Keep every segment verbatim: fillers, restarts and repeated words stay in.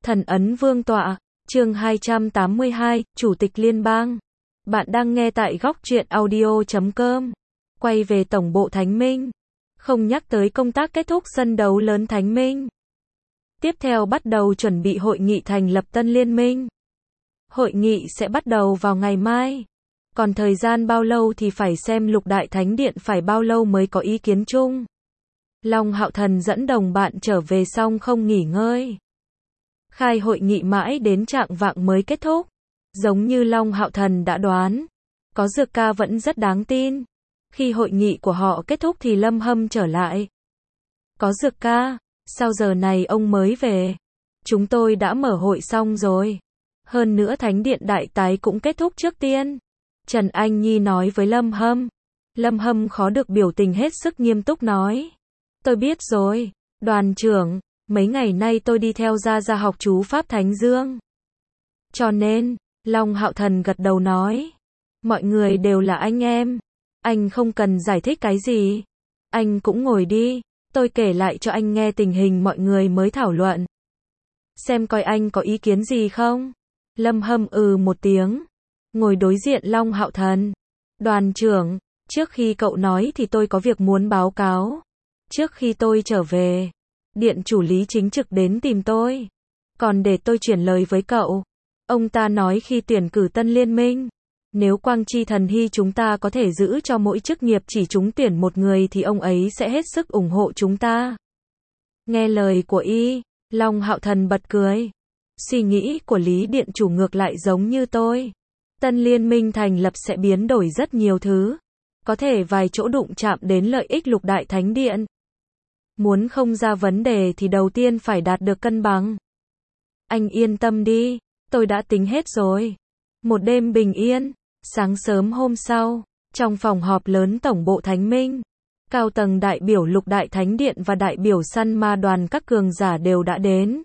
Thần ấn vương tọa, chương hai trăm tám mươi hai, Chủ tịch Liên bang. Bạn đang nghe tại góc truyện audio chấm com. Quay về tổng bộ Thánh Minh. Không nhắc tới công tác kết thúc sân đấu lớn Thánh Minh. Tiếp theo bắt đầu chuẩn bị hội nghị thành lập tân liên minh. Hội nghị sẽ bắt đầu vào ngày mai. Còn thời gian bao lâu thì phải xem Lục Đại Thánh Điện phải bao lâu mới có ý kiến chung. Long Hạo Thần dẫn đồng bạn trở về xong không nghỉ ngơi. Khai hội nghị mãi đến trạng vạng mới kết thúc. Giống như Long Hạo Thần đã đoán, có Dược Ca vẫn rất đáng tin. Khi hội nghị của họ kết thúc thì Lâm Hâm trở lại. Có Dược Ca, sao giờ này ông mới về? Chúng tôi đã mở hội xong rồi. Hơn nữa Thánh Điện Đại Tái cũng kết thúc trước tiên. Trần Anh Nhi nói với Lâm Hâm. Lâm Hâm khó được biểu tình hết sức nghiêm túc nói. Tôi biết rồi, đoàn trưởng, mấy ngày nay tôi đi theo Gia Gia học chú Pháp Thánh Dương. Cho nên, Long Hạo Thần gật đầu nói. Mọi người đều là anh em. Anh không cần giải thích cái gì. Anh cũng ngồi đi, tôi kể lại cho anh nghe tình hình mọi người mới thảo luận. Xem coi anh có ý kiến gì không? Lâm Hâm ừ một tiếng. Ngồi đối diện Long Hạo Thần. Đoàn trưởng, trước khi cậu nói thì tôi có việc muốn báo cáo. Trước khi tôi trở về, điện chủ Lý chính trực đến tìm tôi. Còn để tôi chuyển lời với cậu. Ông ta nói khi tuyển cử tân liên minh, nếu Quang Chi Thần Hy chúng ta có thể giữ cho mỗi chức nghiệp chỉ trúng tuyển một người thì ông ấy sẽ hết sức ủng hộ chúng ta. Nghe lời của y, Long Hạo Thần bật cười. Suy nghĩ của Lý điện chủ ngược lại giống như tôi. Tân liên minh thành lập sẽ biến đổi rất nhiều thứ. Có thể vài chỗ đụng chạm đến lợi ích Lục Đại Thánh Điện. Muốn không ra vấn đề thì đầu tiên phải đạt được cân bằng. Anh yên tâm đi, tôi đã tính hết rồi. Một đêm bình yên, sáng sớm hôm sau, trong phòng họp lớn tổng bộ Thánh Minh, cao tầng đại biểu Lục Đại Thánh Điện và đại biểu săn ma đoàn các cường giả đều đã đến.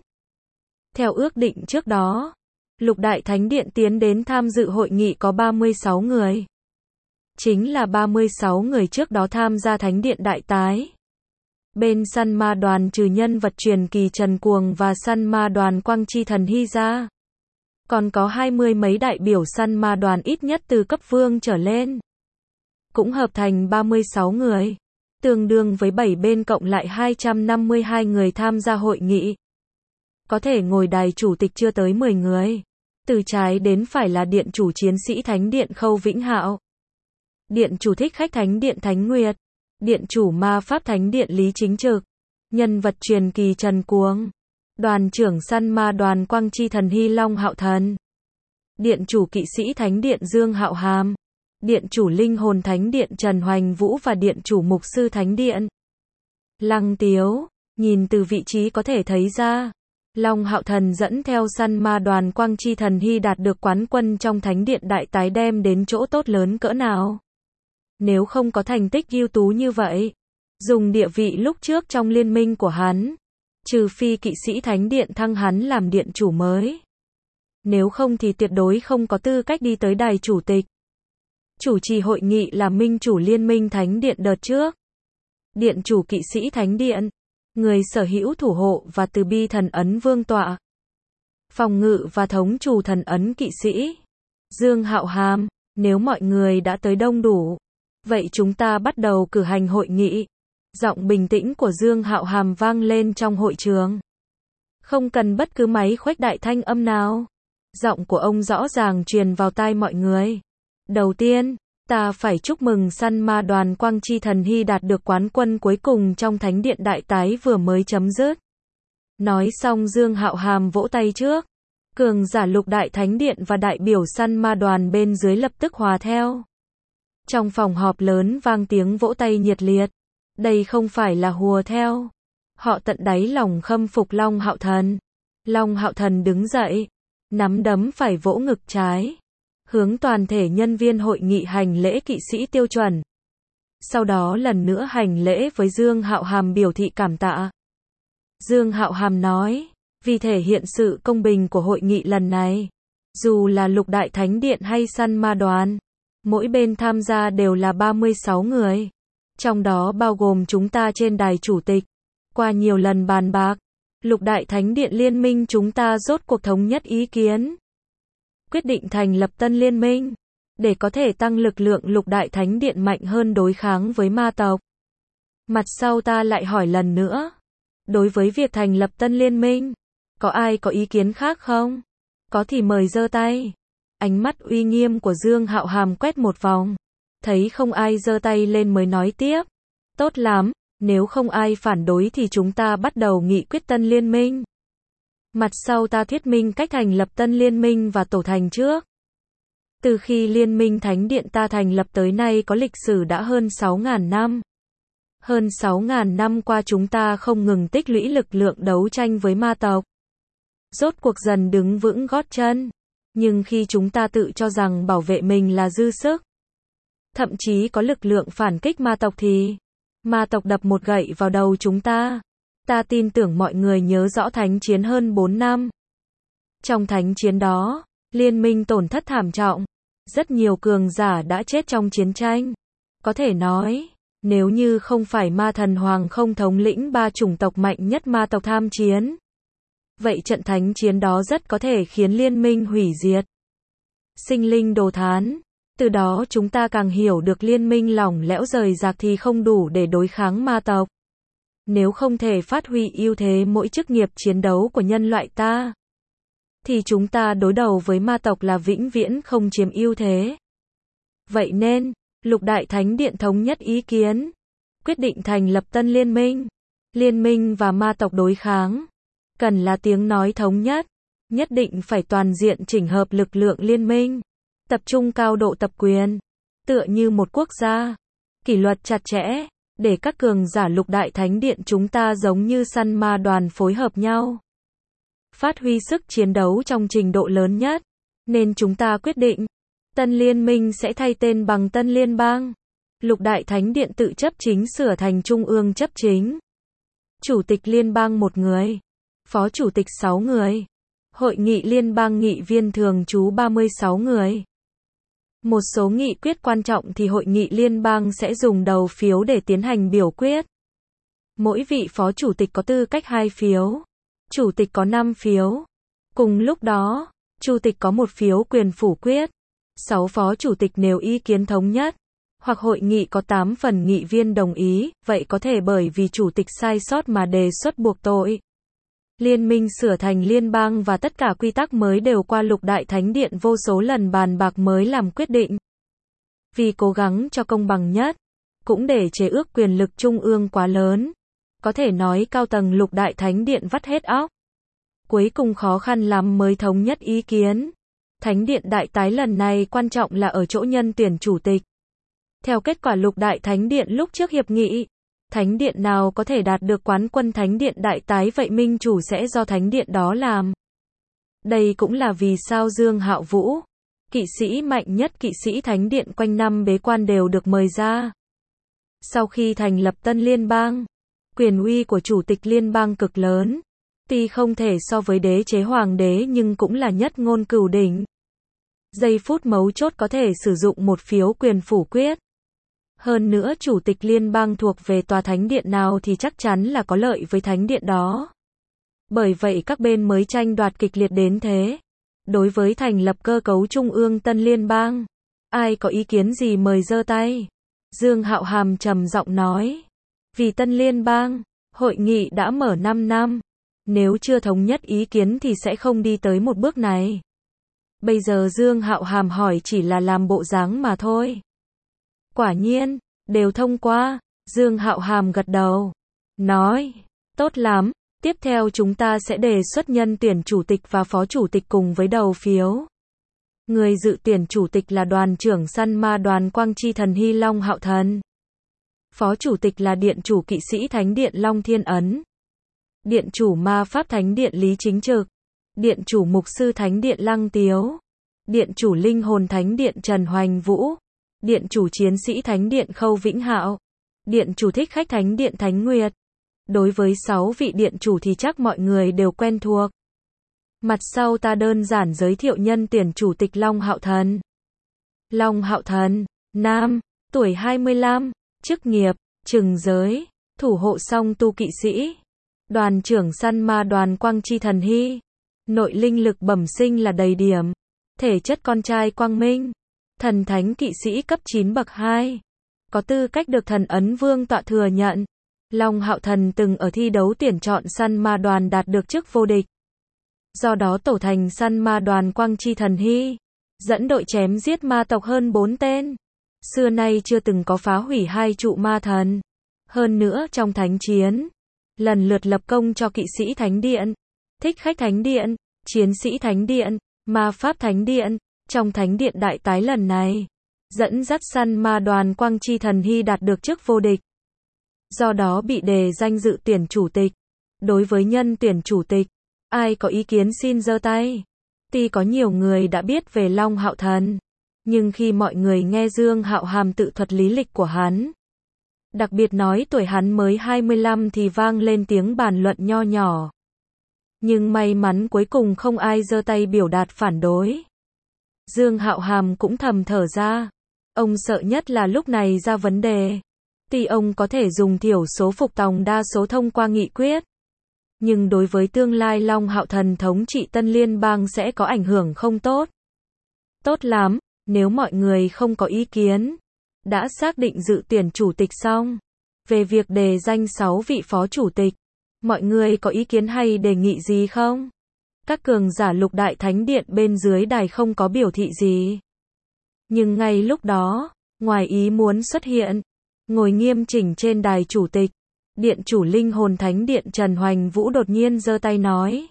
Theo ước định trước đó, Lục Đại Thánh Điện tiến đến tham dự hội nghị có ba mươi sáu người. Chính là ba mươi sáu người trước đó tham gia Thánh Điện Đại Tái. Bên săn ma đoàn trừ nhân vật truyền kỳ Trần Cuồng và săn ma đoàn Quang Chi Thần Hy ra. Còn có hai mươi mấy đại biểu săn ma đoàn ít nhất từ cấp vương trở lên. Cũng hợp thành ba mươi sáu người. Tương đương với bảy bên cộng lại hai trăm năm mươi hai người tham gia hội nghị. Có thể ngồi đài chủ tịch chưa tới mười người. Từ trái đến phải là điện chủ chiến sĩ Thánh Điện Khâu Vĩnh Hạo. Điện chủ thích khách Thánh Điện Thánh Nguyệt. Điện chủ ma pháp Thánh Điện Lý Chính Trực. Nhân vật truyền kỳ Trần Cuồng. Đoàn trưởng săn ma đoàn Quang Chi Thần Hy Long Hạo Thần. Điện chủ kỵ sĩ Thánh Điện Dương Hạo Hàm. Điện chủ linh hồn Thánh Điện Trần Hoành Vũ và điện chủ mục sư Thánh Điện Lăng Tiếu. Nhìn từ vị trí có thể thấy ra, Long Hạo Thần dẫn theo săn ma đoàn Quang Chi Thần Hy đạt được quán quân trong Thánh Điện Đại Tái đem đến chỗ tốt lớn cỡ nào. Nếu không có thành tích ưu tú như vậy, dùng địa vị lúc trước trong liên minh của hắn, trừ phi kỵ sĩ Thánh Điện thăng hắn làm điện chủ mới. Nếu không thì tuyệt đối không có tư cách đi tới đài chủ tịch. Chủ trì hội nghị là minh chủ liên minh Thánh Điện đợt trước. Điện chủ kỵ sĩ Thánh Điện, người sở hữu thủ hộ và từ bi thần ấn vương tọa. Phòng ngự và thống chủ thần ấn kỵ sĩ. Dương Hạo Hàm, nếu mọi người đã tới đông đủ, vậy chúng ta bắt đầu cử hành hội nghị. Giọng bình tĩnh của Dương Hạo Hàm vang lên trong hội trường. Không cần bất cứ máy khuếch đại thanh âm nào. Giọng của ông rõ ràng truyền vào tai mọi người. Đầu tiên, ta phải chúc mừng săn ma đoàn Quang Chi Thần Hy đạt được quán quân cuối cùng trong Thánh Điện Đại Tái vừa mới chấm dứt. Nói xong Dương Hạo Hàm vỗ tay trước. Cường giả Lục Đại Thánh Điện và đại biểu săn ma đoàn bên dưới lập tức hòa theo. Trong phòng họp lớn vang tiếng vỗ tay nhiệt liệt. Đây không phải là hùa theo. Họ tận đáy lòng khâm phục Long Hạo Thần. Long Hạo Thần đứng dậy, nắm đấm phải vỗ ngực trái. Hướng toàn thể nhân viên hội nghị hành lễ kỵ sĩ tiêu chuẩn. Sau đó lần nữa hành lễ với Dương Hạo Hàm biểu thị cảm tạ. Dương Hạo Hàm nói, vì thể hiện sự công bình của hội nghị lần này, dù là Lục Đại Thánh Điện hay săn ma đoàn, mỗi bên tham gia đều là ba mươi sáu người. Trong đó bao gồm chúng ta trên đài chủ tịch. Qua nhiều lần bàn bạc, Lục Đại Thánh Điện Liên minh chúng ta rốt cuộc thống nhất ý kiến. Quyết định thành lập tân liên minh. Để có thể tăng lực lượng Lục Đại Thánh Điện mạnh hơn đối kháng với ma tộc. Mặt sau ta lại hỏi lần nữa. Đối với việc thành lập tân liên minh, có ai có ý kiến khác không? Có thì mời giơ tay. Ánh mắt uy nghiêm của Dương Hạo Hàm quét một vòng. Thấy không ai giơ tay lên mới nói tiếp. Tốt lắm, nếu không ai phản đối thì chúng ta bắt đầu nghị quyết tân liên minh. Mặt sau ta thuyết minh cách thành lập tân liên minh và tổ thành trước. Từ khi Liên minh Thánh Điện ta thành lập tới nay có lịch sử đã hơn sáu nghìn năm. Hơn sáu nghìn năm qua chúng ta không ngừng tích lũy lực lượng đấu tranh với ma tộc. Rốt cuộc dần đứng vững gót chân. Nhưng khi chúng ta tự cho rằng bảo vệ mình là dư sức, thậm chí có lực lượng phản kích ma tộc thì ma tộc đập một gậy vào đầu chúng ta. Ta tin tưởng mọi người nhớ rõ thánh chiến hơn bốn năm. Trong thánh chiến đó, liên minh tổn thất thảm trọng. Rất nhiều cường giả đã chết trong chiến tranh. Có thể nói, nếu như không phải ma thần hoàng không thống lĩnh ba chủng tộc mạnh nhất ma tộc tham chiến, vậy trận thánh chiến đó rất có thể khiến liên minh hủy diệt. Sinh linh đồ thán. Từ đó chúng ta càng hiểu được liên minh lỏng lẽo rời rạc thì không đủ để đối kháng ma tộc. Nếu không thể phát huy ưu thế mỗi chức nghiệp chiến đấu của nhân loại ta, thì chúng ta đối đầu với ma tộc là vĩnh viễn không chiếm ưu thế. Vậy nên, Lục Đại Thánh Điện thống nhất ý kiến, quyết định thành lập tân liên minh. Liên minh và ma tộc đối kháng, cần là tiếng nói thống nhất, nhất định phải toàn diện chỉnh hợp lực lượng liên minh, tập trung cao độ tập quyền, tựa như một quốc gia, kỷ luật chặt chẽ, để các cường giả Lục Đại Thánh Điện chúng ta giống như săn ma đoàn phối hợp nhau, phát huy sức chiến đấu trong trình độ lớn nhất. Nên chúng ta quyết định, tân liên minh sẽ thay tên bằng tân liên bang. Lục Đại Thánh Điện tự chấp chính sửa thành trung ương chấp chính. Chủ tịch liên bang một người, phó chủ tịch sáu người, hội nghị liên bang nghị viên thường trú ba mươi sáu người. Một số nghị quyết quan trọng thì hội nghị liên bang sẽ dùng đầu phiếu để tiến hành biểu quyết. Mỗi vị phó chủ tịch có tư cách hai phiếu, chủ tịch có năm phiếu. Cùng lúc đó, chủ tịch có một phiếu quyền phủ quyết. Sáu phó chủ tịch nếu ý kiến thống nhất, hoặc hội nghị có tám phần nghị viên đồng ý, vậy có thể bởi vì chủ tịch sai sót mà đề xuất buộc tội. Liên minh sửa thành liên bang và tất cả quy tắc mới đều qua Lục Đại Thánh Điện vô số lần bàn bạc mới làm quyết định. Vì cố gắng cho công bằng nhất, cũng để chế ước quyền lực trung ương quá lớn. Có thể nói cao tầng Lục Đại Thánh Điện vắt hết óc. Cuối cùng khó khăn lắm mới thống nhất ý kiến. Thánh Điện đại tái lần này quan trọng là ở chỗ nhân tuyển chủ tịch. Theo kết quả Lục Đại Thánh Điện lúc trước hiệp nghị, Thánh Điện nào có thể đạt được quán quân Thánh Điện đại tái vậy minh chủ sẽ do Thánh Điện đó làm. Đây cũng là vì sao Dương Hạo Vũ, kỵ sĩ mạnh nhất kỵ sĩ Thánh Điện quanh năm bế quan đều được mời ra. Sau khi thành lập tân liên bang, quyền uy của chủ tịch liên bang cực lớn. Tuy không thể so với đế chế hoàng đế nhưng cũng là nhất ngôn cửu đỉnh. Giây phút mấu chốt có thể sử dụng một phiếu quyền phủ quyết. Hơn nữa chủ tịch liên bang thuộc về tòa thánh điện nào thì chắc chắn là có lợi với thánh điện đó. Bởi vậy các bên mới tranh đoạt kịch liệt đến thế. Đối với thành lập cơ cấu trung ương tân liên bang, ai có ý kiến gì mời giơ tay. Dương Hạo Hàm trầm giọng nói. Vì tân liên bang, hội nghị đã mở năm năm. Nếu chưa thống nhất ý kiến thì sẽ không đi tới một bước này. Bây giờ Dương Hạo Hàm hỏi chỉ là làm bộ dáng mà thôi. Quả nhiên, đều thông qua. Dương Hạo Hàm gật đầu. Nói, tốt lắm, tiếp theo chúng ta sẽ đề xuất nhân tuyển chủ tịch và phó chủ tịch cùng với đầu phiếu. Người dự tuyển chủ tịch là đoàn trưởng săn ma đoàn Quang Chi Thần Hy Long Hạo Thần. Phó chủ tịch là điện chủ kỵ sĩ Thánh Điện Long Thiên Ấn. Điện chủ ma pháp Thánh Điện Lý Chính Trực. Điện chủ mục sư Thánh Điện Lăng Tiếu. Điện chủ linh hồn Thánh Điện Trần Hoành Vũ. Điện chủ chiến sĩ Thánh Điện Khâu Vĩnh Hạo. Điện chủ thích khách Thánh Điện Thánh Nguyệt. Đối với sáu vị điện chủ thì chắc mọi người đều quen thuộc. Mặt sau ta đơn giản giới thiệu nhân tuyển chủ tịch Long Hạo Thần. Long Hạo Thần, nam, tuổi hai mươi lăm, chức nghiệp, trừng giới, thủ hộ song tu kỵ sĩ. Đoàn trưởng săn ma Đoàn Quang Chi Thần Hy. Nội linh lực bẩm sinh là đầy điểm. Thể chất con trai quang minh. Thần thánh kỵ sĩ cấp chín bậc hai. Có tư cách được thần ấn vương tọa thừa nhận. Long Hạo Thần từng ở thi đấu tuyển chọn săn ma đoàn đạt được chức vô địch. Do đó tổ thành săn ma Đoàn Quang Chi Thần Hy. Dẫn đội chém giết ma tộc hơn bốn tên. Xưa nay chưa từng có phá hủy hai trụ ma thần. Hơn nữa trong thánh chiến, lần lượt lập công cho kỵ sĩ thánh điện, thích khách thánh điện, chiến sĩ thánh điện, ma pháp thánh điện. Trong thánh điện đại tái lần này, dẫn dắt săn ma Đoàn Quang Chi Thần Hy đạt được chức vô địch. Do đó bị đề danh dự tuyển chủ tịch. Đối với nhân tuyển chủ tịch, ai có ý kiến xin giơ tay. Tuy có nhiều người đã biết về Long Hạo Thần, nhưng khi mọi người nghe Dương Hạo Hàm tự thuật lý lịch của hắn, đặc biệt nói tuổi hắn mới hai mươi lăm thì vang lên tiếng bàn luận nho nhỏ. Nhưng may mắn cuối cùng không ai giơ tay biểu đạt phản đối. Dương Hạo Hàm cũng thầm thở ra. Ông sợ nhất là lúc này ra vấn đề. Tuy ông có thể dùng thiểu số phục tòng đa số thông qua nghị quyết, nhưng đối với tương lai Long Hạo Thần thống trị Tân Liên bang sẽ có ảnh hưởng không tốt. Tốt lắm, nếu mọi người không có ý kiến, đã xác định dự tuyển chủ tịch xong. Về việc đề danh sáu vị phó chủ tịch, mọi người có ý kiến hay đề nghị gì không? Các cường giả Lục Đại Thánh Điện bên dưới đài không có biểu thị gì. Nhưng ngay lúc đó, ngoài ý muốn xuất hiện, ngồi nghiêm chỉnh trên đài chủ tịch, Điện chủ Linh Hồn Thánh Điện Trần Hoành Vũ đột nhiên giơ tay nói.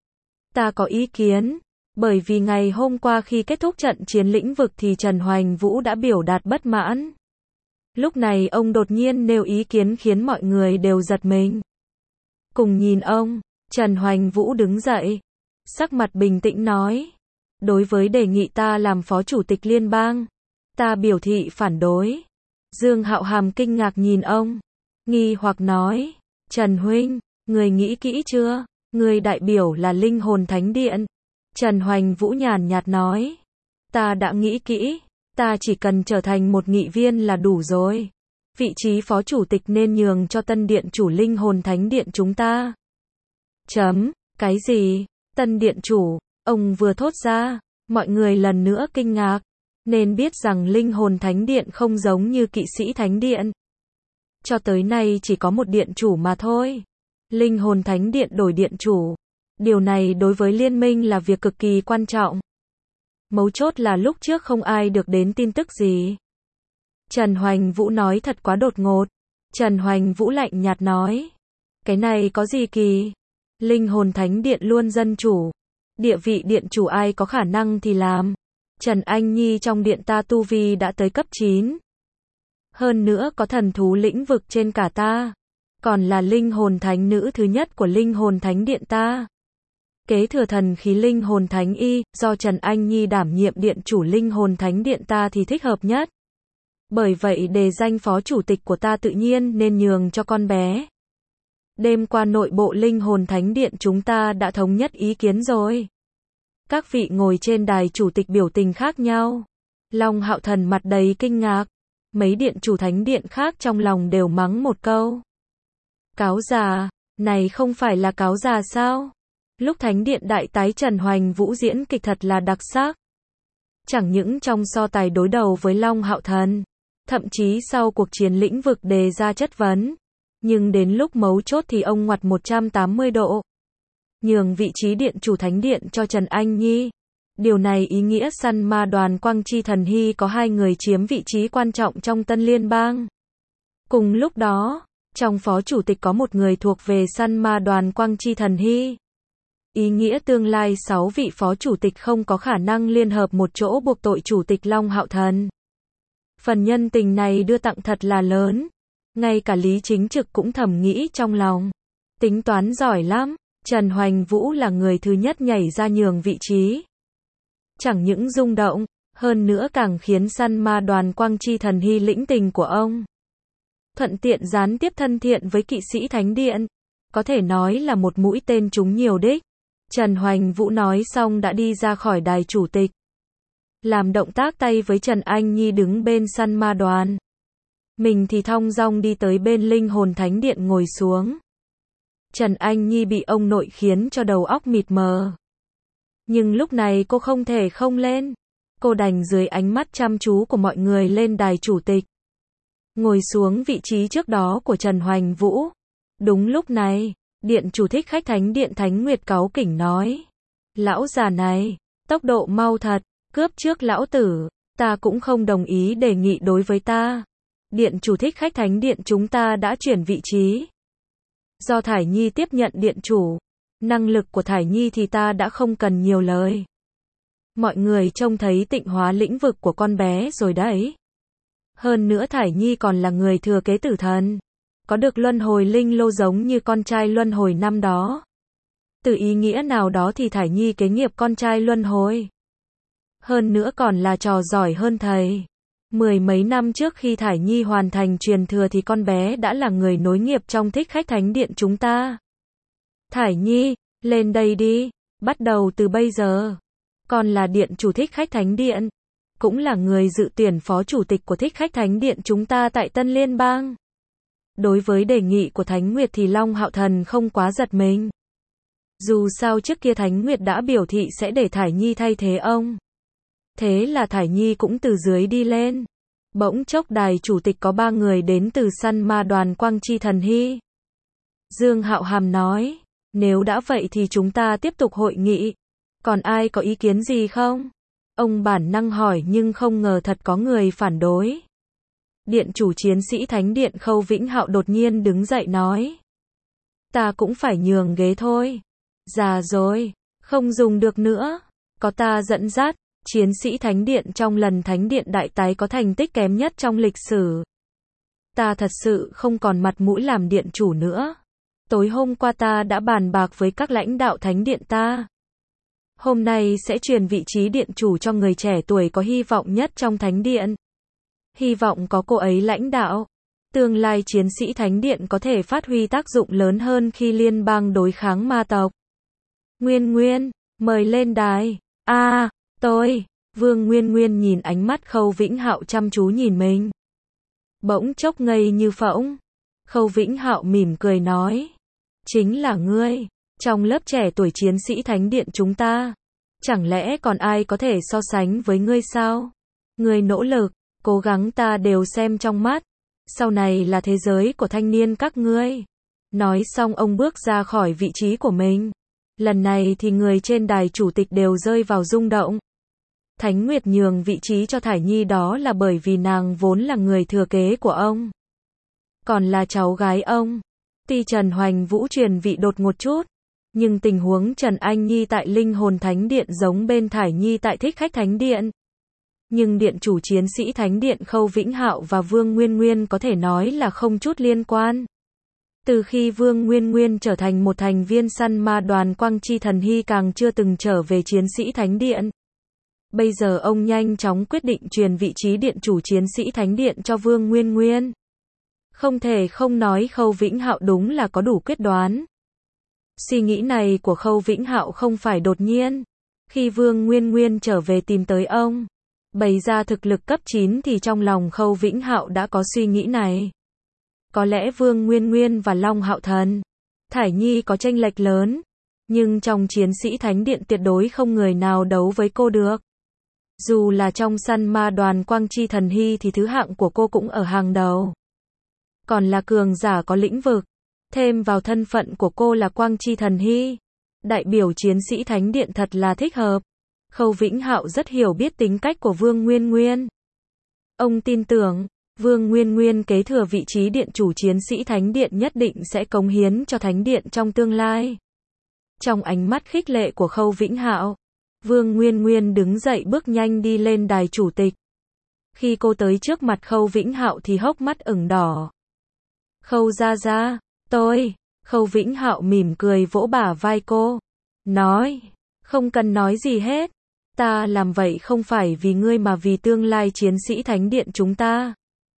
Ta có ý kiến, bởi vì ngày hôm qua khi kết thúc trận chiến lĩnh vực thì Trần Hoành Vũ đã biểu đạt bất mãn. Lúc này ông đột nhiên nêu ý kiến khiến mọi người đều giật mình. Cùng nhìn ông, Trần Hoành Vũ đứng dậy, sắc mặt bình tĩnh nói. Đối với đề nghị ta làm phó chủ tịch liên bang, ta biểu thị phản đối. Dương Hạo Hàm kinh ngạc nhìn ông, nghi hoặc nói, Trần Huynh, người nghĩ kỹ chưa? Người đại biểu là Linh Hồn Thánh Điện. Trần Hoành Vũ nhàn nhạt nói, ta đã nghĩ kỹ, ta chỉ cần trở thành một nghị viên là đủ rồi. Vị trí phó chủ tịch nên nhường cho tân điện chủ Linh Hồn Thánh Điện chúng ta. Chấm, cái gì? Tân điện chủ, ông vừa thốt ra, mọi người lần nữa kinh ngạc, nên biết rằng Linh Hồn Thánh Điện không giống như kỵ sĩ Thánh Điện. Cho tới nay chỉ có một điện chủ mà thôi. Linh Hồn Thánh Điện đổi điện chủ. Điều này đối với liên minh là việc cực kỳ quan trọng. Mấu chốt là lúc trước không ai được đến tin tức gì. Trần Hoành Vũ nói thật quá đột ngột. Trần Hoành Vũ lạnh nhạt nói, cái này có gì kỳ? Linh Hồn Thánh Điện luôn dân chủ. Địa vị điện chủ ai có khả năng thì làm. Trần Anh Nhi trong điện ta tu vi đã tới cấp chín. Hơn nữa có thần thú lĩnh vực trên cả ta. Còn là linh hồn thánh nữ thứ nhất của Linh Hồn Thánh Điện ta. Kế thừa thần khí Linh Hồn Thánh Y, do Trần Anh Nhi đảm nhiệm điện chủ Linh Hồn Thánh Điện ta thì thích hợp nhất. Bởi vậy đề danh phó chủ tịch của ta tự nhiên nên nhường cho con bé. Đêm qua nội bộ Linh Hồn Thánh Điện chúng ta đã thống nhất ý kiến rồi. Các vị ngồi trên đài chủ tịch biểu tình khác nhau. Long Hạo Thần mặt đầy kinh ngạc. Mấy điện chủ thánh điện khác trong lòng đều mắng một câu. Cáo già, này không phải là cáo già sao? Lúc thánh điện đại tái Trần Hoành Vũ diễn kịch thật là đặc sắc. Chẳng những trong so tài đối đầu với Long Hạo Thần, thậm chí sau cuộc chiến lĩnh vực đề ra chất vấn. Nhưng đến lúc mấu chốt thì ông ngoặt một trăm tám mươi độ. Nhường vị trí điện chủ thánh điện cho Trần Anh Nhi. Điều này ý nghĩa săn ma Đoàn Quang Chi Thần Hy có hai người chiếm vị trí quan trọng trong Tân Liên bang. Cùng lúc đó, trong phó chủ tịch có một người thuộc về săn ma Đoàn Quang Chi Thần Hy. Ý nghĩa tương lai sáu vị phó chủ tịch không có khả năng liên hợp một chỗ buộc tội chủ tịch Long Hạo Thần. Phần nhân tình này đưa tặng thật là lớn. Ngay cả Lý Chính Trực cũng thầm nghĩ trong lòng. Tính toán giỏi lắm. Trần Hoành Vũ là người thứ nhất nhảy ra nhường vị trí. Chẳng những rung động, hơn nữa càng khiến săn ma Đoàn Quang Chi Thần Hy lĩnh tình của ông. Thuận tiện gián tiếp thân thiện với kỵ sĩ Thánh Điện. Có thể nói là một mũi tên trúng nhiều đích. Trần Hoành Vũ nói xong đã đi ra khỏi đài chủ tịch. Làm động tác tay với Trần Anh Nhi đứng bên săn ma đoàn. Mình thì thong dong đi tới bên Linh Hồn Thánh Điện ngồi xuống. Trần Anh Nhi bị ông nội khiến cho đầu óc mịt mờ. Nhưng lúc này cô không thể không lên. Cô đành dưới ánh mắt chăm chú của mọi người lên đài chủ tịch. Ngồi xuống vị trí trước đó của Trần Hoành Vũ. Đúng lúc này, điện chủ thích khách thánh điện Thánh Nguyệt cáu kỉnh nói. Lão già này, tốc độ mau thật, cướp trước lão tử, ta cũng không đồng ý đề nghị đối với ta. Điện chủ thích khách thánh điện chúng ta đã chuyển vị trí. Do Thải Nhi tiếp nhận điện chủ. Năng lực của Thải Nhi thì ta đã không cần nhiều lời. Mọi người trông thấy tịnh hóa lĩnh vực của con bé rồi đấy. Hơn nữa Thải Nhi còn là người thừa kế tử thần. Có được luân hồi linh lô giống như con trai luân hồi năm đó. Từ ý nghĩa nào đó thì Thải Nhi kế nghiệp con trai luân hồi. Hơn nữa còn là trò giỏi hơn thầy. Mười mấy năm trước khi Thải Nhi hoàn thành truyền thừa thì con bé đã là người nối nghiệp trong thích khách thánh điện chúng ta. Thải Nhi, lên đây đi, bắt đầu từ bây giờ. Con là điện chủ thích khách thánh điện. Cũng là người dự tuyển phó chủ tịch của thích khách thánh điện chúng ta tại Tân Liên bang. Đối với đề nghị của Thánh Nguyệt thì Long Hạo Thần không quá giật mình. Dù sao trước kia Thánh Nguyệt đã biểu thị sẽ để Thải Nhi thay thế ông. Thế là Thải Nhi cũng từ dưới đi lên. Bỗng chốc đài chủ tịch có ba người đến từ săn ma đoàn Quang Chi Thần Hy. Dương Hạo Hàm nói, nếu đã vậy thì chúng ta tiếp tục hội nghị. Còn ai có ý kiến gì không? Ông bản năng hỏi nhưng không ngờ thật có người phản đối. Điện chủ chiến sĩ Thánh Điện Khâu Vĩnh Hạo đột nhiên đứng dậy nói. Ta cũng phải nhường ghế thôi. Già rồi, không dùng được nữa. Có ta dẫn dắt, chiến sĩ Thánh Điện trong lần Thánh Điện đại tái có thành tích kém nhất trong lịch sử. Ta thật sự không còn mặt mũi làm điện chủ nữa. Tối hôm qua ta đã bàn bạc với các lãnh đạo Thánh Điện ta. Hôm nay sẽ truyền vị trí điện chủ cho người trẻ tuổi có hy vọng nhất trong Thánh Điện. Hy vọng có cô ấy lãnh đạo. Tương lai chiến sĩ Thánh Điện có thể phát huy tác dụng lớn hơn khi liên bang đối kháng ma tộc. Nguyên Nguyên, mời lên đài. A, à, tôi. Vương Nguyên Nguyên nhìn ánh mắt Khâu Vĩnh Hạo chăm chú nhìn mình. Bỗng chốc ngây như phỗng. Khâu Vĩnh Hạo mỉm cười nói. Chính là ngươi. Trong lớp trẻ tuổi chiến sĩ Thánh Điện chúng ta. Chẳng lẽ còn ai có thể so sánh với ngươi sao? Ngươi nỗ lực, cố gắng ta đều xem trong mắt. Sau này là thế giới của thanh niên các ngươi. Nói xong ông bước ra khỏi vị trí của mình. Lần này thì người trên đài chủ tịch đều rơi vào rung động. Thánh Nguyệt nhường vị trí cho Thải Nhi đó là bởi vì nàng vốn là người thừa kế của ông. Còn là cháu gái ông. Tuy Trần Hoành Vũ truyền vị đột ngột chút. Nhưng tình huống Trần Anh Nhi tại Linh Hồn Thánh Điện giống bên Thải Nhi tại Thích Khách Thánh Điện. Nhưng điện chủ chiến sĩ Thánh Điện Khâu Vĩnh Hạo và Vương Nguyên Nguyên có thể nói là không chút liên quan. Từ khi Vương Nguyên Nguyên trở thành một thành viên săn ma đoàn Quang Chi Thần Hy càng chưa từng trở về chiến sĩ Thánh Điện. Bây giờ ông nhanh chóng quyết định truyền vị trí điện chủ chiến sĩ Thánh Điện cho Vương Nguyên Nguyên. Không thể không nói Khâu Vĩnh Hạo đúng là có đủ quyết đoán. Suy nghĩ này của Khâu Vĩnh Hạo không phải đột nhiên. Khi Vương Nguyên Nguyên trở về tìm tới ông, bày ra thực lực cấp chín thì trong lòng Khâu Vĩnh Hạo đã có suy nghĩ này. Có lẽ Vương Nguyên Nguyên và Long Hạo Thần, Thải Nhi có chênh lệch lớn, nhưng trong chiến sĩ Thánh Điện tuyệt đối không người nào đấu với cô được. Dù là trong săn ma đoàn Quang Chi Thần Hy thì thứ hạng của cô cũng ở hàng đầu. Còn là cường giả có lĩnh vực, thêm vào thân phận của cô là Quang Chi Thần Hy, đại biểu chiến sĩ Thánh Điện thật là thích hợp. Khâu Vĩnh Hạo rất hiểu biết tính cách của Vương Nguyên Nguyên. Ông tin tưởng, Vương Nguyên Nguyên kế thừa vị trí điện chủ chiến sĩ Thánh Điện nhất định sẽ cống hiến cho Thánh Điện trong tương lai. Trong ánh mắt khích lệ của Khâu Vĩnh Hạo, Vương Nguyên Nguyên đứng dậy bước nhanh đi lên đài chủ tịch. Khi cô tới trước mặt Khâu Vĩnh Hạo thì hốc mắt ửng đỏ. Khâu gia gia, tôi. Khâu Vĩnh Hạo mỉm cười vỗ bả vai cô. Nói, không cần nói gì hết. Ta làm vậy không phải vì ngươi mà vì tương lai chiến sĩ Thánh Điện chúng ta.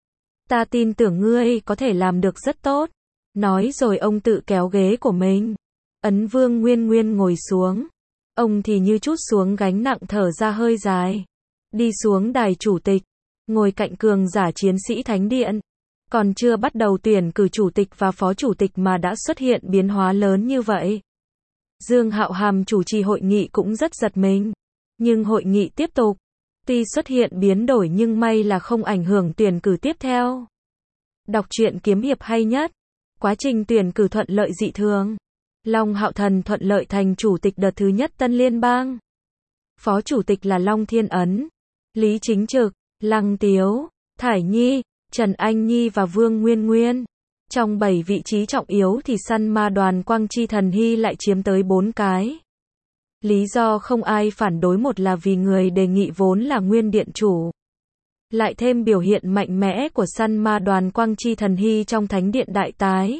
Ta tin tưởng ngươi có thể làm được rất tốt. Nói rồi ông tự kéo ghế của mình. Ấn Vương Nguyên Nguyên ngồi xuống. Ông thì như trút xuống gánh nặng thở ra hơi dài. Đi xuống đài chủ tịch. Ngồi cạnh cường giả chiến sĩ Thánh Điện. Còn chưa bắt đầu tuyển cử chủ tịch và phó chủ tịch mà đã xuất hiện biến hóa lớn như vậy. Dương Hạo Hàm chủ trì hội nghị cũng rất giật mình. Nhưng hội nghị tiếp tục. Tuy xuất hiện biến đổi nhưng may là không ảnh hưởng tuyển cử tiếp theo. Đọc truyện kiếm hiệp hay nhất. Quá trình tuyển cử thuận lợi dị thường. Long Hạo Thần thuận lợi thành chủ tịch đợt thứ nhất Tân Liên bang. Phó chủ tịch là Long Thiên Ấn, Lý Chính Trực, Lăng Tiếu, Thải Nhi, Trần Anh Nhi và Vương Nguyên Nguyên. Trong bảy vị trí trọng yếu thì săn ma đoàn Quang Chi Thần Hy lại chiếm tới bốn cái. Lý do không ai phản đối một là vì người đề nghị vốn là nguyên điện chủ. Lại thêm biểu hiện mạnh mẽ của săn ma đoàn Quang Chi Thần Hy trong thánh điện đại tái.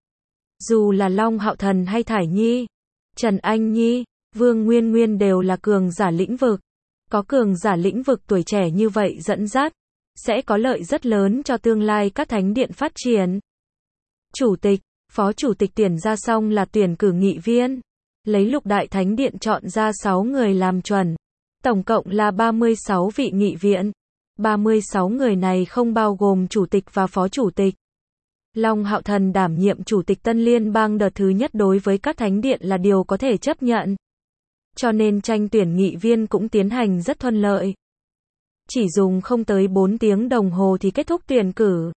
Dù là Long Hạo Thần hay Thải Nhi, Trần Anh Nhi, Vương Nguyên Nguyên đều là cường giả lĩnh vực. Có cường giả lĩnh vực tuổi trẻ như vậy dẫn dắt, sẽ có lợi rất lớn cho tương lai các thánh điện phát triển. Chủ tịch, phó chủ tịch tuyển ra xong là tuyển cử nghị viên. Lấy lục đại thánh điện chọn ra sáu người làm chuẩn. Tổng cộng là ba mươi sáu vị nghị viện. ba mươi sáu người này không bao gồm chủ tịch và phó chủ tịch. Long Hạo Thần đảm nhiệm chủ tịch Tân Liên bang đợt thứ nhất đối với các thánh điện là điều có thể chấp nhận. Cho nên tranh tuyển nghị viên cũng tiến hành rất thuận lợi. Chỉ dùng không tới bốn tiếng đồng hồ thì kết thúc tuyển cử.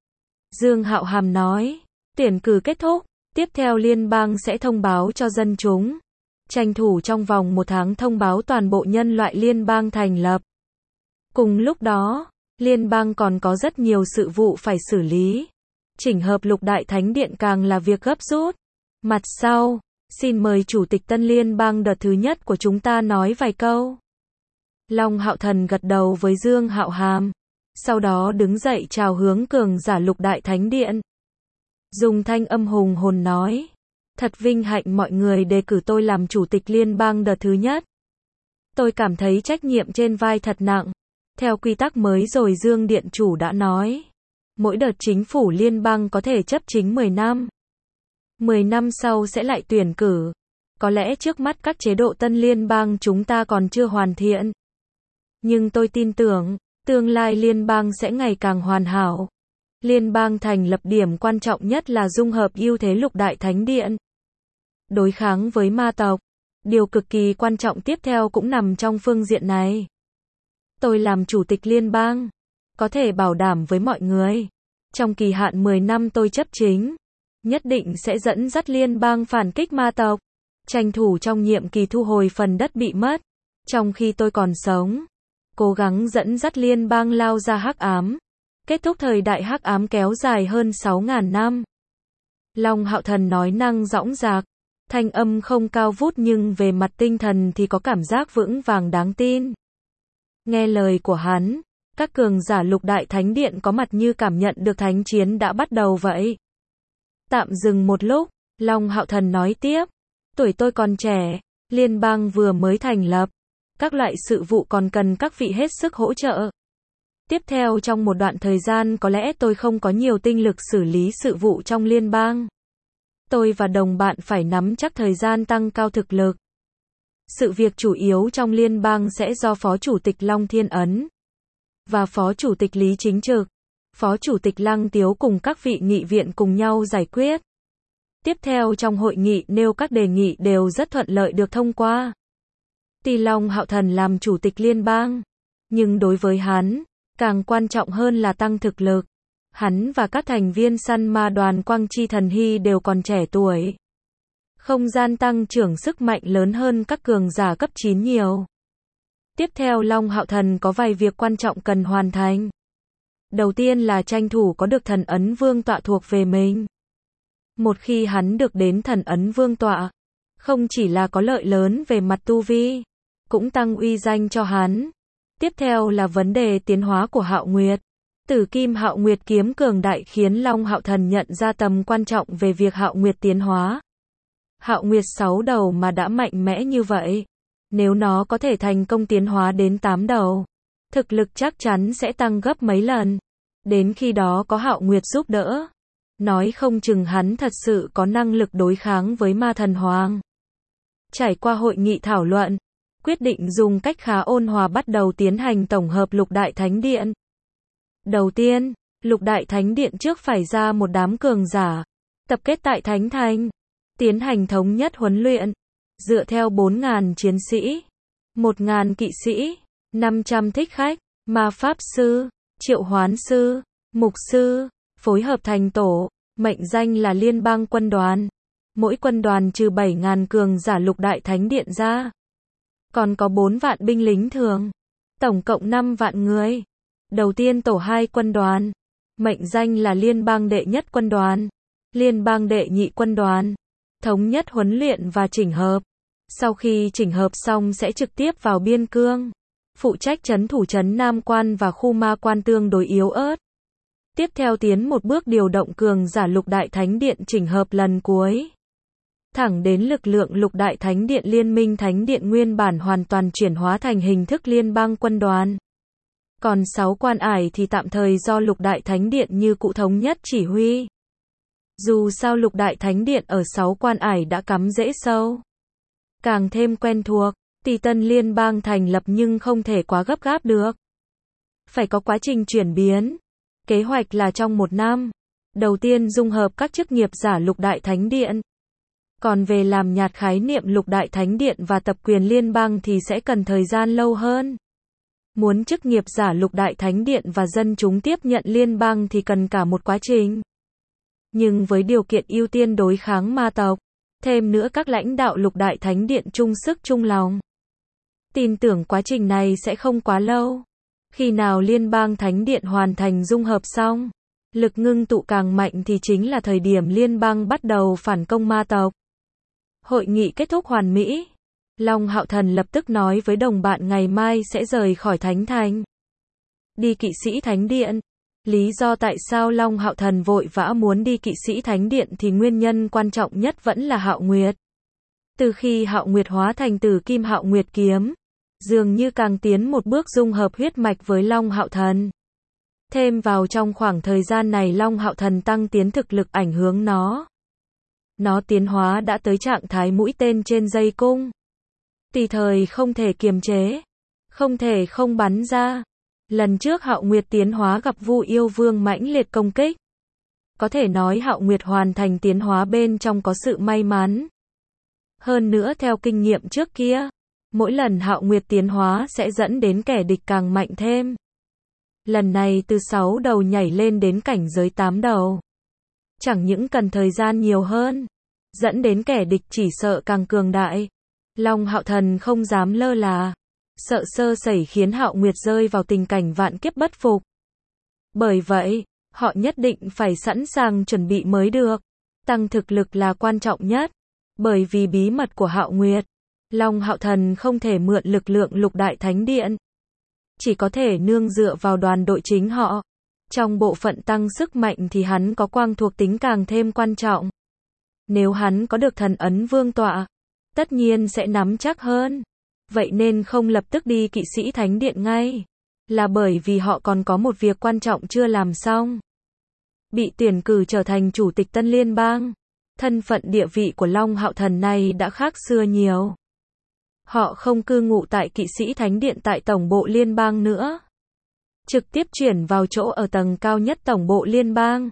Dương Hạo Hàm nói, tuyển cử kết thúc, tiếp theo liên bang sẽ thông báo cho dân chúng. Tranh thủ trong vòng một tháng thông báo toàn bộ nhân loại liên bang thành lập. Cùng lúc đó, liên bang còn có rất nhiều sự vụ phải xử lý. Chỉnh hợp lục đại thánh điện càng là việc gấp rút. Mặt sau, xin mời chủ tịch Tân Liên bang đợt thứ nhất của chúng ta nói vài câu. Long Hạo Thần gật đầu với Dương Hạo Hàm. Sau đó đứng dậy chào hướng cường giả lục đại thánh điện. Dùng thanh âm hùng hồn nói. Thật vinh hạnh mọi người đề cử tôi làm chủ tịch liên bang đợt thứ nhất. Tôi cảm thấy trách nhiệm trên vai thật nặng. Theo quy tắc mới rồi Dương Điện Chủ đã nói. Mỗi đợt chính phủ liên bang có thể chấp chính mười năm. mười năm sau sẽ lại tuyển cử. Có lẽ trước mắt các chế độ Tân Liên bang chúng ta còn chưa hoàn thiện. Nhưng tôi tin tưởng, tương lai liên bang sẽ ngày càng hoàn hảo. Liên bang thành lập điểm quan trọng nhất là dung hợp ưu thế lục đại thánh điện. Đối kháng với ma tộc. Điều cực kỳ quan trọng tiếp theo cũng nằm trong phương diện này. Tôi làm chủ tịch liên bang. Có thể bảo đảm với mọi người. Trong kỳ hạn mười năm tôi chấp chính. Nhất định sẽ dẫn dắt liên bang phản kích ma tộc. Tranh thủ trong nhiệm kỳ thu hồi phần đất bị mất. Trong khi tôi còn sống. Cố gắng dẫn dắt liên bang lao ra hắc ám. Kết thúc thời đại hắc ám kéo dài hơn sáu nghìn năm. Long Hạo Thần nói năng dõng dạc. Thanh âm không cao vút nhưng về mặt tinh thần thì có cảm giác vững vàng đáng tin. Nghe lời của hắn, các cường giả lục đại thánh điện có mặt như cảm nhận được thánh chiến đã bắt đầu vậy. Tạm dừng một lúc, Long Hạo Thần nói tiếp. Tuổi tôi còn trẻ, liên bang vừa mới thành lập. Các loại sự vụ còn cần các vị hết sức hỗ trợ. Tiếp theo trong một đoạn thời gian có lẽ tôi không có nhiều tinh lực xử lý sự vụ trong liên bang. Tôi và đồng bạn phải nắm chắc thời gian tăng cao thực lực. Sự việc chủ yếu trong liên bang sẽ do Phó Chủ tịch Long Thiên Ấn và Phó Chủ tịch Lý Chính Trực, Phó Chủ tịch Lăng Tiếu cùng các vị nghị viện cùng nhau giải quyết. Tiếp theo trong hội nghị nêu các đề nghị đều rất thuận lợi được thông qua. Tuy Long Hạo Thần làm chủ tịch liên bang, nhưng đối với hắn, càng quan trọng hơn là tăng thực lực. Hắn và các thành viên săn ma đoàn Quang Chi Thần Hy đều còn trẻ tuổi. Không gian tăng trưởng sức mạnh lớn hơn các cường giả cấp chín nhiều. Tiếp theo Long Hạo Thần có vài việc quan trọng cần hoàn thành. Đầu tiên là tranh thủ có được thần ấn vương tọa thuộc về mình. Một khi hắn được đến thần ấn vương tọa, không chỉ là có lợi lớn về mặt tu vi, cũng tăng uy danh cho hắn. Tiếp theo là vấn đề tiến hóa của Hạo Nguyệt. Tử Kim Hạo Nguyệt kiếm cường đại khiến Long Hạo Thần nhận ra tầm quan trọng về việc Hạo Nguyệt tiến hóa. Hạo Nguyệt sáu đầu mà đã mạnh mẽ như vậy, nếu nó có thể thành công tiến hóa đến tám đầu, thực lực chắc chắn sẽ tăng gấp mấy lần. Đến khi đó có Hạo Nguyệt giúp đỡ, nói không chừng hắn thật sự có năng lực đối kháng với ma thần hoàng. Trải qua hội nghị thảo luận, quyết định dùng cách khá ôn hòa bắt đầu tiến hành tổng hợp lục đại thánh điện. Đầu tiên, Lục Đại Thánh Điện trước phải ra một đám cường giả, tập kết tại Thánh Thành, tiến hành thống nhất huấn luyện, dựa theo bốn nghìn chiến sĩ, một nghìn kỵ sĩ, năm trăm thích khách, ma pháp sư, triệu hoán sư, mục sư, phối hợp thành tổ, mệnh danh là Liên bang quân đoàn. Mỗi quân đoàn trừ bảy nghìn cường giả Lục Đại Thánh Điện ra, còn có bốn vạn binh lính thường, tổng cộng năm vạn người. Đầu tiên tổ hai quân đoàn, mệnh danh là Liên bang đệ nhất quân đoàn, Liên bang đệ nhị quân đoàn, thống nhất huấn luyện và chỉnh hợp. Sau khi chỉnh hợp xong sẽ trực tiếp vào biên cương, phụ trách trấn thủ trấn Nam Quan và khu Ma Quan tương đối yếu ớt. Tiếp theo tiến một bước điều động cường giả Lục Đại Thánh Điện chỉnh hợp lần cuối, thẳng đến lực lượng Lục Đại Thánh Điện Liên minh Thánh Điện nguyên bản hoàn toàn chuyển hóa thành hình thức liên bang quân đoàn. Còn sáu quan ải thì tạm thời do Lục Đại Thánh Điện như cũ thống nhất chỉ huy. Dù sao Lục Đại Thánh Điện ở sáu quan ải đã cắm rễ sâu, càng thêm quen thuộc, tỷ tân liên bang thành lập nhưng không thể quá gấp gáp được. Phải có quá trình chuyển biến. Kế hoạch là trong một năm, đầu tiên dung hợp các chức nghiệp giả Lục Đại Thánh Điện. Còn về làm nhạt khái niệm Lục Đại Thánh Điện và tập quyền liên bang thì sẽ cần thời gian lâu hơn. Muốn chức nghiệp giả Lục Đại Thánh Điện và dân chúng tiếp nhận liên bang thì cần cả một quá trình. Nhưng với điều kiện ưu tiên đối kháng ma tộc, thêm nữa các lãnh đạo Lục Đại Thánh Điện chung sức chung lòng, tin tưởng quá trình này sẽ không quá lâu. Khi nào Liên bang Thánh Điện hoàn thành dung hợp xong, lực ngưng tụ càng mạnh thì chính là thời điểm liên bang bắt đầu phản công ma tộc. Hội nghị kết thúc hoàn mỹ. Long Hạo Thần lập tức nói với đồng bạn ngày mai sẽ rời khỏi Thánh Thành, đi Kỵ sĩ Thánh Điện. Lý do tại sao Long Hạo Thần vội vã muốn đi Kỵ sĩ Thánh Điện thì nguyên nhân quan trọng nhất vẫn là Hạo Nguyệt. Từ khi Hạo Nguyệt hóa thành Tử Kim Hạo Nguyệt kiếm, dường như càng tiến một bước dung hợp huyết mạch với Long Hạo Thần. Thêm vào trong khoảng thời gian này Long Hạo Thần tăng tiến thực lực ảnh hưởng nó. Nó tiến hóa đã tới trạng thái mũi tên trên dây cung. Tùy thời không thể kiềm chế, không thể không bắn ra. Lần trước Hạo Nguyệt tiến hóa gặp Vu Yêu Vương mãnh liệt công kích. Có thể nói Hạo Nguyệt hoàn thành tiến hóa bên trong có sự may mắn. Hơn nữa theo kinh nghiệm trước kia, mỗi lần Hạo Nguyệt tiến hóa sẽ dẫn đến kẻ địch càng mạnh thêm. Lần này từ sáu đầu nhảy lên đến cảnh giới tám đầu. Chẳng những cần thời gian nhiều hơn, dẫn đến kẻ địch chỉ sợ càng cường đại. Long Hạo Thần không dám lơ là, sợ sơ sẩy khiến Hạo Nguyệt rơi vào tình cảnh vạn kiếp bất phục. Bởi vậy, họ nhất định phải sẵn sàng chuẩn bị mới được. Tăng thực lực là quan trọng nhất. Bởi vì bí mật của Hạo Nguyệt, Long Hạo Thần không thể mượn lực lượng Lục Đại Thánh Điện. Chỉ có thể nương dựa vào đoàn đội chính họ. Trong bộ phận tăng sức mạnh thì hắn có quang thuộc tính càng thêm quan trọng. Nếu hắn có được thần ấn vương tọa, tất nhiên sẽ nắm chắc hơn. Vậy nên không lập tức đi Kỵ sĩ Thánh Điện ngay. Là bởi vì họ còn có một việc quan trọng chưa làm xong. Bị tuyển cử trở thành chủ tịch Tân Liên bang. Thân phận địa vị của Long Hạo Thần này đã khác xưa nhiều. Họ không cư ngụ tại Kỵ sĩ Thánh Điện tại tổng bộ liên bang nữa. Trực tiếp chuyển vào chỗ ở tầng cao nhất tổng bộ liên bang.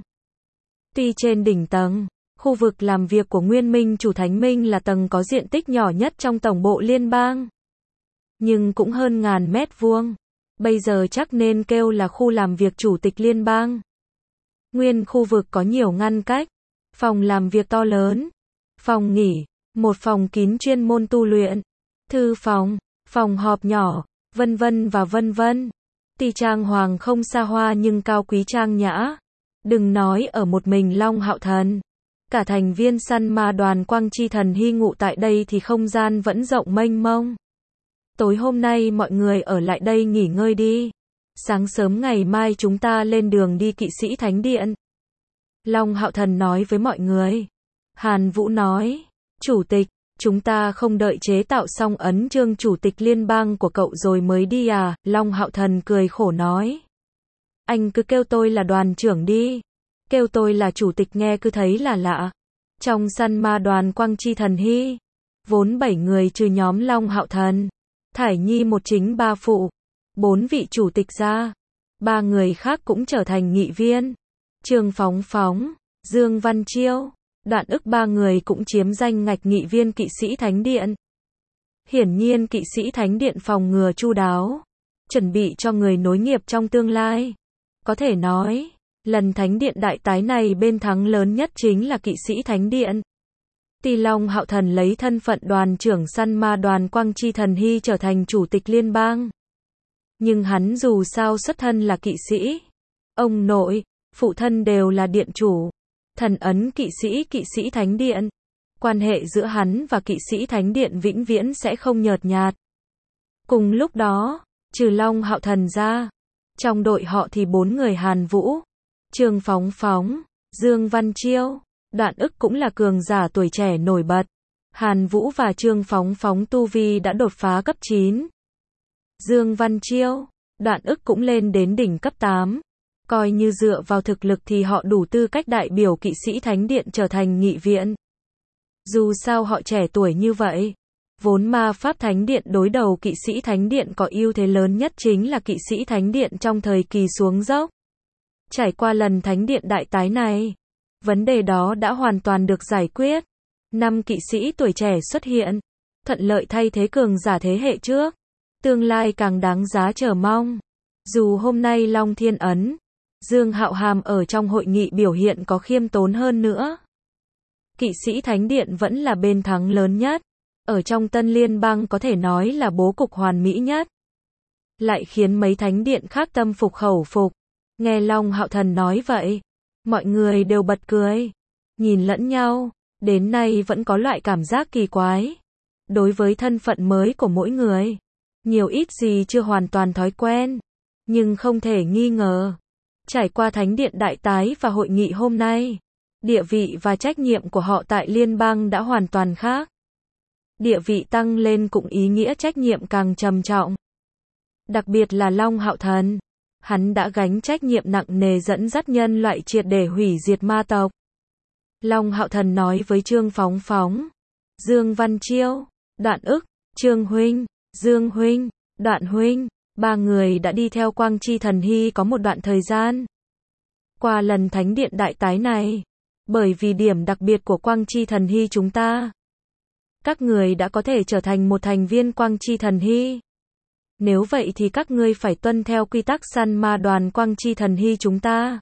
Tuy trên đỉnh tầng, khu vực làm việc của Nguyên Minh Chủ Thánh Minh là tầng có diện tích nhỏ nhất trong tổng bộ liên bang. Nhưng cũng hơn ngàn mét vuông. Bây giờ chắc nên kêu là khu làm việc chủ tịch liên bang. Nguyên khu vực có nhiều ngăn cách. Phòng làm việc to lớn. Phòng nghỉ. Một phòng kín chuyên môn tu luyện. Thư phòng. Phòng họp nhỏ. Vân vân và vân vân. Tuy trang hoàng không xa hoa nhưng cao quý trang nhã. Đừng nói ở một mình Long Hạo Thần. Cả thành viên săn ma đoàn Quang Chi Thần hy ngụ tại đây thì không gian vẫn rộng mênh mông. Tối hôm nay mọi người ở lại đây nghỉ ngơi đi. Sáng sớm ngày mai chúng ta lên đường đi Kỵ sĩ Thánh Điện. Long Hạo Thần nói với mọi người. Hàn Vũ nói. Chủ tịch, chúng ta không đợi chế tạo xong ấn chương chủ tịch liên bang của cậu rồi mới đi à? Long Hạo Thần cười khổ nói. Anh cứ kêu tôi là đoàn trưởng đi. Kêu tôi là chủ tịch nghe cứ thấy là lạ. Trong săn ma đoàn Quang Chi Thần hy, vốn bảy người trừ nhóm Long Hạo Thần, Thải Nhi một chính ba phụ, bốn vị chủ tịch ra. ba người khác cũng trở thành nghị viên. Trương Phóng Phóng, Dương Văn Chiêu, Đoạn Ức ba người cũng chiếm danh ngạch nghị viên kỵ sĩ Thánh Điện. Hiển nhiên kỵ sĩ Thánh Điện phòng ngừa chu đáo, chuẩn bị cho người nối nghiệp trong tương lai. Có thể nói, lần Thánh Điện đại tái này bên thắng lớn nhất chính là kỵ sĩ Thánh Điện. Tuy Long Hạo Thần lấy thân phận đoàn trưởng săn ma đoàn Quang Chi Thần Hy trở thành chủ tịch liên bang. Nhưng hắn dù sao xuất thân là kỵ sĩ. Ông nội, phụ thân đều là điện chủ. Thần ấn kỵ sĩ kỵ sĩ Thánh Điện. Quan hệ giữa hắn và kỵ sĩ Thánh Điện vĩnh viễn sẽ không nhợt nhạt. Cùng lúc đó, trừ Long Hạo Thần ra, trong đội họ thì bốn người Hàn Vũ, Trương Phóng Phóng, Dương Văn Chiêu, Đoạn Ức cũng là cường giả tuổi trẻ nổi bật. Hàn Vũ và Trương Phóng Phóng tu vi đã đột phá cấp chín. Dương Văn Chiêu, Đoạn Ức cũng lên đến đỉnh cấp tám. Coi như dựa vào thực lực thì họ đủ tư cách đại biểu kỵ sĩ Thánh Điện trở thành nghị viện. Dù sao họ trẻ tuổi như vậy, vốn ma pháp Thánh Điện đối đầu kỵ sĩ Thánh Điện có ưu thế lớn nhất chính là kỵ sĩ Thánh Điện trong thời kỳ xuống dốc. Trải qua lần Thánh Điện đại tái này, vấn đề đó đã hoàn toàn được giải quyết. Năm kỵ sĩ tuổi trẻ xuất hiện, thuận lợi thay thế cường giả thế hệ trước. Tương lai càng đáng giá chờ mong. Dù hôm nay Long Thiên Ấn, Dương Hạo Hàm ở trong hội nghị biểu hiện có khiêm tốn hơn nữa, kỵ sĩ Thánh Điện vẫn là bên thắng lớn nhất. Ở trong Tân Liên bang có thể nói là bố cục hoàn mỹ nhất. Lại khiến mấy thánh điện khác tâm phục khẩu phục. Nghe Long Hạo Thần nói vậy, mọi người đều bật cười, nhìn lẫn nhau, đến nay vẫn có loại cảm giác kỳ quái. Đối với thân phận mới của mỗi người, nhiều ít gì chưa hoàn toàn thói quen, nhưng không thể nghi ngờ. Trải qua Thánh Điện đại tái và hội nghị hôm nay, địa vị và trách nhiệm của họ tại liên bang đã hoàn toàn khác. Địa vị tăng lên cũng ý nghĩa trách nhiệm càng trầm trọng. Đặc biệt là Long Hạo Thần, hắn đã gánh trách nhiệm nặng nề dẫn dắt nhân loại triệt để hủy diệt ma tộc. Long Hạo Thần nói với Trương Phóng Phóng, Dương Văn Chiêu, Đoạn Ức, Trương Huynh, Dương Huynh, Đoạn Huynh, ba người đã đi theo Quang Chi Thần Hy có một đoạn thời gian. Qua lần Thánh Điện đại tái này, bởi vì điểm đặc biệt của Quang Chi Thần Hy chúng ta, các người đã có thể trở thành một thành viên Quang Chi Thần Hy. Nếu vậy thì các ngươi phải tuân theo quy tắc săn ma đoàn Quang Chi Thần Hy chúng ta.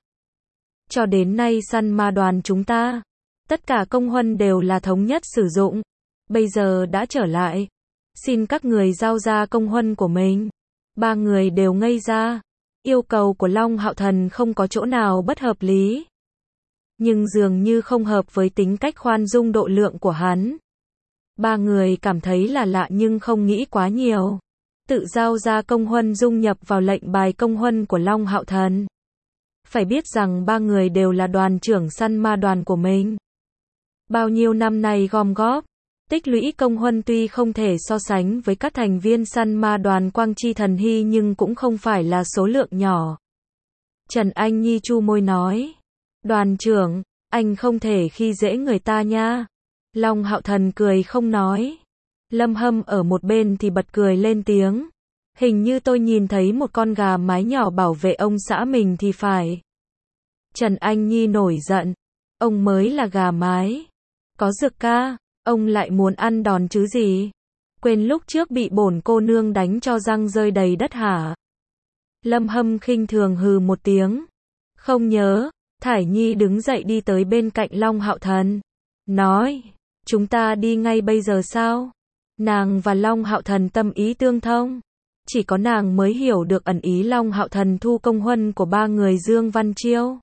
Cho đến nay săn ma đoàn chúng ta, tất cả công huân đều là thống nhất sử dụng. Bây giờ đã trở lại, xin các người giao ra công huân của mình. Ba người đều ngây ra. Yêu cầu của Long Hạo Thần không có chỗ nào bất hợp lý, nhưng dường như không hợp với tính cách khoan dung độ lượng của hắn. Ba người cảm thấy là lạ nhưng không nghĩ quá nhiều. Tự giao ra công huân dung nhập vào lệnh bài công huân của Long Hạo Thần. Phải biết rằng ba người đều là đoàn trưởng săn ma đoàn của mình. Bao nhiêu năm nay gom góp, tích lũy công huân tuy không thể so sánh với các thành viên săn ma đoàn Quang Chi Thần Hy nhưng cũng không phải là số lượng nhỏ. Trần Anh Nhi chu môi nói, đoàn trưởng, anh không thể khi dễ người ta nha. Long Hạo Thần cười không nói. Lâm Hâm ở một bên thì bật cười lên tiếng. Hình như tôi nhìn thấy một con gà mái nhỏ bảo vệ ông xã mình thì phải. Trần Anh Nhi nổi giận. Ông mới là gà mái. Có Dược ca, ông lại muốn ăn đòn chứ gì? Quên lúc trước bị bổn cô nương đánh cho răng rơi đầy đất hả? Lâm Hâm khinh thường hừ một tiếng. Không nhớ. Thải Nhi đứng dậy đi tới bên cạnh Long Hạo Thần. Nói, chúng ta đi ngay bây giờ sao? Nàng và Long Hạo Thần tâm ý tương thông. Chỉ có nàng mới hiểu được ẩn ý Long Hạo Thần thu công huân của ba người Dương Văn Chiêu.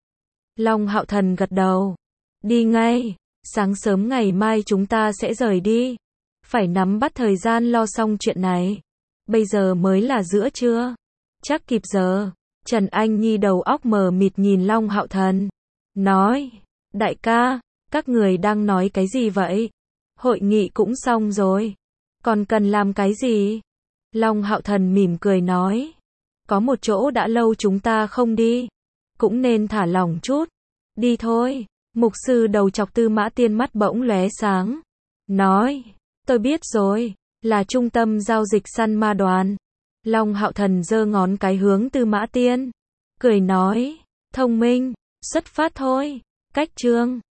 Long Hạo Thần gật đầu. Đi ngay, sáng sớm ngày mai chúng ta sẽ rời đi. Phải nắm bắt thời gian lo xong chuyện này. Bây giờ mới là giữa trưa. Chắc kịp giờ. Trần Anh Nhi đầu óc mờ mịt nhìn Long Hạo Thần. Nói, đại ca, các người đang nói cái gì vậy? Hội nghị cũng xong rồi. Còn cần làm cái gì? Long Hạo Thần mỉm cười nói. Có một chỗ đã lâu chúng ta không đi. Cũng nên thả lỏng chút. Đi thôi. Mục sư đầu chọc Tư Mã Tiên mắt bỗng lóe sáng. Nói, tôi biết rồi. Là trung tâm giao dịch săn ma đoàn. Long Hạo Thần giơ ngón cái hướng Tư Mã Tiên. cười nói, thông minh, xuất phát thôi. Cách chương